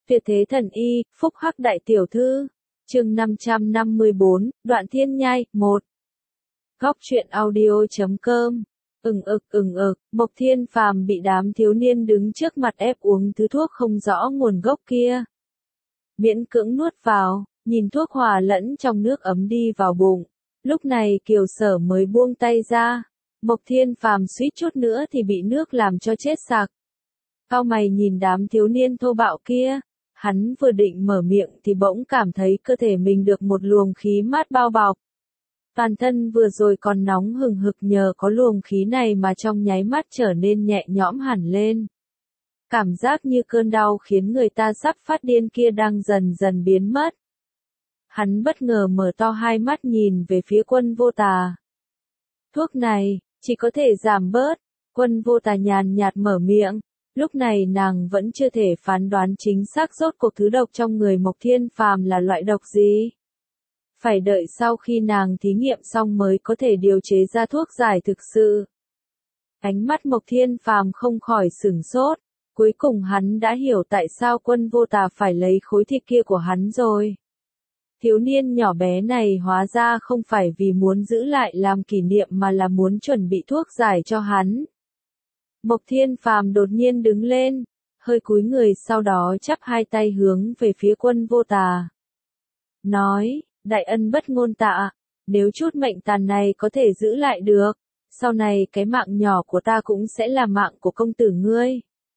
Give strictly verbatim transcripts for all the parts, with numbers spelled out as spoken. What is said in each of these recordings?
Tuyệt thế thần y, phúc hắc đại tiểu thư. Chương năm trăm năm mươi bốn, Đoạn Thiên Nhai, một. Góc truyện audio.com. Ừng ực ừng ực, Mộc Thiên Phàm bị đám thiếu niên đứng trước mặt ép uống thứ thuốc không rõ nguồn gốc kia. Miễn cưỡng nuốt vào, nhìn thuốc hòa lẫn trong nước ấm đi vào bụng. Lúc này Kiều Sở mới buông tay ra. Mộc Thiên Phàm suýt chút nữa thì bị nước làm cho chết sặc. Cau mày nhìn đám thiếu niên thô bạo kia. Hắn vừa định mở miệng thì bỗng cảm thấy cơ thể mình được một luồng khí mát bao bọc. Toàn thân vừa rồi còn nóng hừng hực, nhờ có luồng khí này mà trong nháy mắt trở nên nhẹ nhõm hẳn lên. Cảm giác như cơn đau khiến người ta sắp phát điên kia đang dần dần biến mất. Hắn bất ngờ mở to hai mắt nhìn về phía Quân Vô Tà. Thuốc này, chỉ có thể giảm bớt. Quân Vô Tà nhàn nhạt mở miệng. Lúc này nàng vẫn chưa thể phán đoán chính xác rốt cuộc thứ độc trong người Mộc Thiên Phàm là loại độc gì. Phải đợi sau khi nàng thí nghiệm xong mới có thể điều chế ra thuốc giải thực sự. Ánh mắt Mộc Thiên Phàm không khỏi sửng sốt, cuối cùng hắn đã hiểu tại sao Quân Vô Tà phải lấy khối thịt kia của hắn rồi. Thiếu niên nhỏ bé này hóa ra không phải vì muốn giữ lại làm kỷ niệm mà là muốn chuẩn bị thuốc giải cho hắn. Mộc Thiên Phàm đột nhiên đứng lên, hơi cúi người sau đó chắp hai tay hướng về phía Quân Vô Tà. Nói, đại ân bất ngôn tạ, nếu chút mệnh tàn này có thể giữ lại được, sau này cái mạng nhỏ của ta cũng sẽ là mạng của công tử ngươi.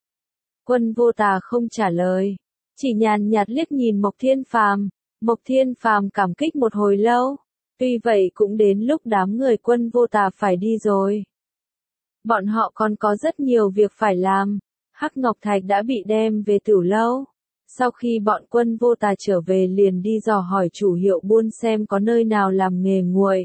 Quân Vô Tà không trả lời, chỉ nhàn nhạt liếc nhìn Mộc Thiên Phàm. Mộc Thiên Phàm cảm kích một hồi lâu, tuy vậy cũng đến lúc đám người Quân Vô Tà phải đi rồi. Bọn họ còn có rất nhiều việc phải làm. Hắc Ngọc Thạch đã bị đem về Tửu Lâu. Sau khi bọn Quân Vô Tà trở về liền đi dò hỏi chủ hiệu buôn xem có nơi nào làm nghề nguội.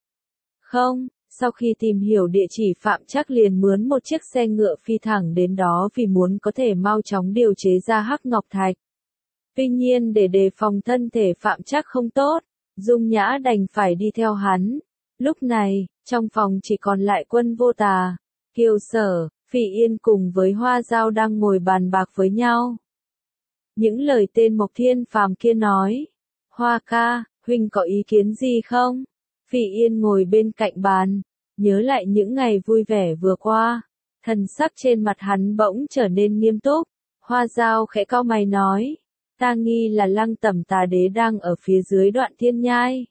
Không, sau khi tìm hiểu địa chỉ Phạm Trắc liền mướn một chiếc xe ngựa phi thẳng đến đó vì muốn có thể mau chóng điều chế ra Hắc Ngọc Thạch. Tuy nhiên để đề phòng thân thể Phạm Trắc không tốt, Dung Nhã đành phải đi theo hắn. Lúc này, trong phòng chỉ còn lại Quân Vô Tà, Kiều Sở, Phỉ Yên cùng với Hoa Dao đang ngồi bàn bạc với nhau. Những lời tên Mộc Thiên Phàm kia nói, Hoa ca, huynh có ý kiến gì không? Phỉ Yên ngồi bên cạnh bàn, nhớ lại những ngày vui vẻ vừa qua, thần sắc trên mặt hắn bỗng trở nên nghiêm túc. Hoa Dao khẽ cau mày nói, ta nghi là Lăng Tẩm Tà Đế đang ở phía dưới Đoạn Thiên Nhai.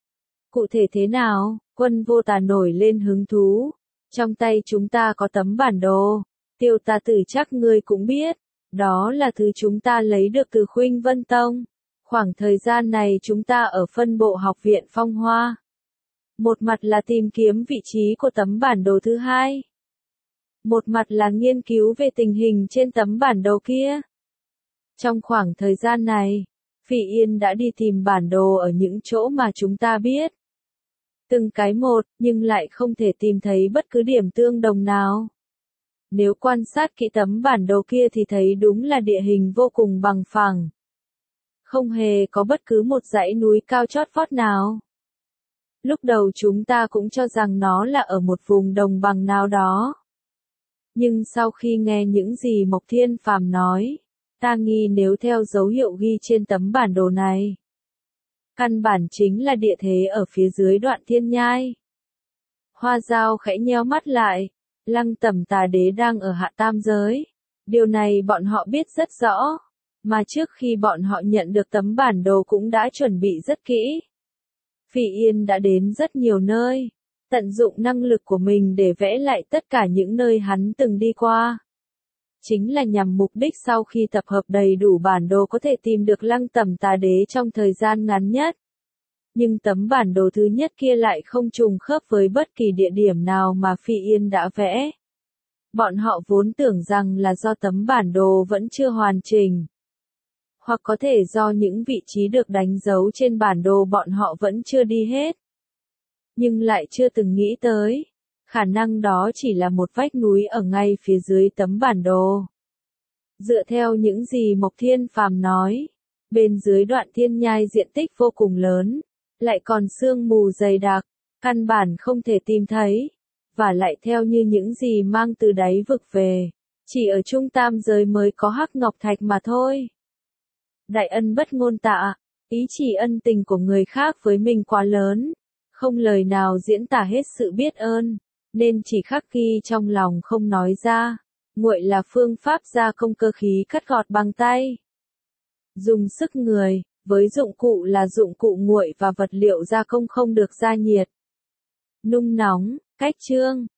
Cụ thể thế nào? Quân Vô Tà nổi lên hứng thú. Trong tay chúng ta có tấm bản đồ, Tiêu Ta Tử chắc ngươi cũng biết, đó là thứ chúng ta lấy được từ Khuynh Vân Tông. Khoảng thời gian này chúng ta ở phân bộ học viện Phong Hoa. Một mặt là tìm kiếm vị trí của tấm bản đồ thứ hai. Một mặt là nghiên cứu về tình hình trên tấm bản đồ kia. Trong khoảng thời gian này, Phỉ Yên đã đi tìm bản đồ ở những chỗ mà chúng ta biết. Từng cái một, nhưng lại không thể tìm thấy bất cứ điểm tương đồng nào. Nếu quan sát kỹ tấm bản đồ kia thì thấy đúng là địa hình vô cùng bằng phẳng. Không hề có bất cứ một dãy núi cao chót vót nào. Lúc đầu chúng ta cũng cho rằng nó là ở một vùng đồng bằng nào đó. Nhưng sau khi nghe những gì Mộc Thiên Phàm nói, ta nghi nếu theo dấu hiệu ghi trên tấm bản đồ này, căn bản chính là địa thế ở phía dưới Đoạn Thiên Nhai. Hoa Dao khẽ nheo mắt lại, Lăng Tẩm Tà Đế đang ở hạ tam giới. Điều này bọn họ biết rất rõ, mà trước khi bọn họ nhận được tấm bản đồ cũng đã chuẩn bị rất kỹ. Phỉ Yên đã đến rất nhiều nơi, tận dụng năng lực của mình để vẽ lại tất cả những nơi hắn từng đi qua. Chính là nhằm mục đích sau khi tập hợp đầy đủ bản đồ có thể tìm được Lăng Tẩm Tà Đế trong thời gian ngắn nhất. Nhưng tấm bản đồ thứ nhất kia lại không trùng khớp với bất kỳ địa điểm nào mà Phỉ Yên đã vẽ. Bọn họ vốn tưởng rằng là do tấm bản đồ vẫn chưa hoàn chỉnh. Hoặc có thể do những vị trí được đánh dấu trên bản đồ bọn họ vẫn chưa đi hết. Nhưng lại chưa từng nghĩ tới, khả năng đó chỉ là một vách núi ở ngay phía dưới tấm bản đồ. Dựa theo những gì Mộc Thiên Phàm nói, bên dưới Đoạn Thiên Nhai diện tích vô cùng lớn, lại còn sương mù dày đặc, căn bản không thể tìm thấy, và lại theo như những gì mang từ đáy vực về, chỉ ở Trung Tam giới mới có Hắc Ngọc Thạch mà thôi. Đại ân bất ngôn tạ, ý chỉ ân tình của người khác với mình quá lớn, không lời nào diễn tả hết sự biết ơn, nên chỉ khắc ghi trong lòng không nói ra. Nguội là phương pháp gia công cơ khí cắt gọt bằng tay. Dùng sức người, với dụng cụ là dụng cụ nguội và vật liệu gia công không được gia nhiệt. Nung nóng, cách chương.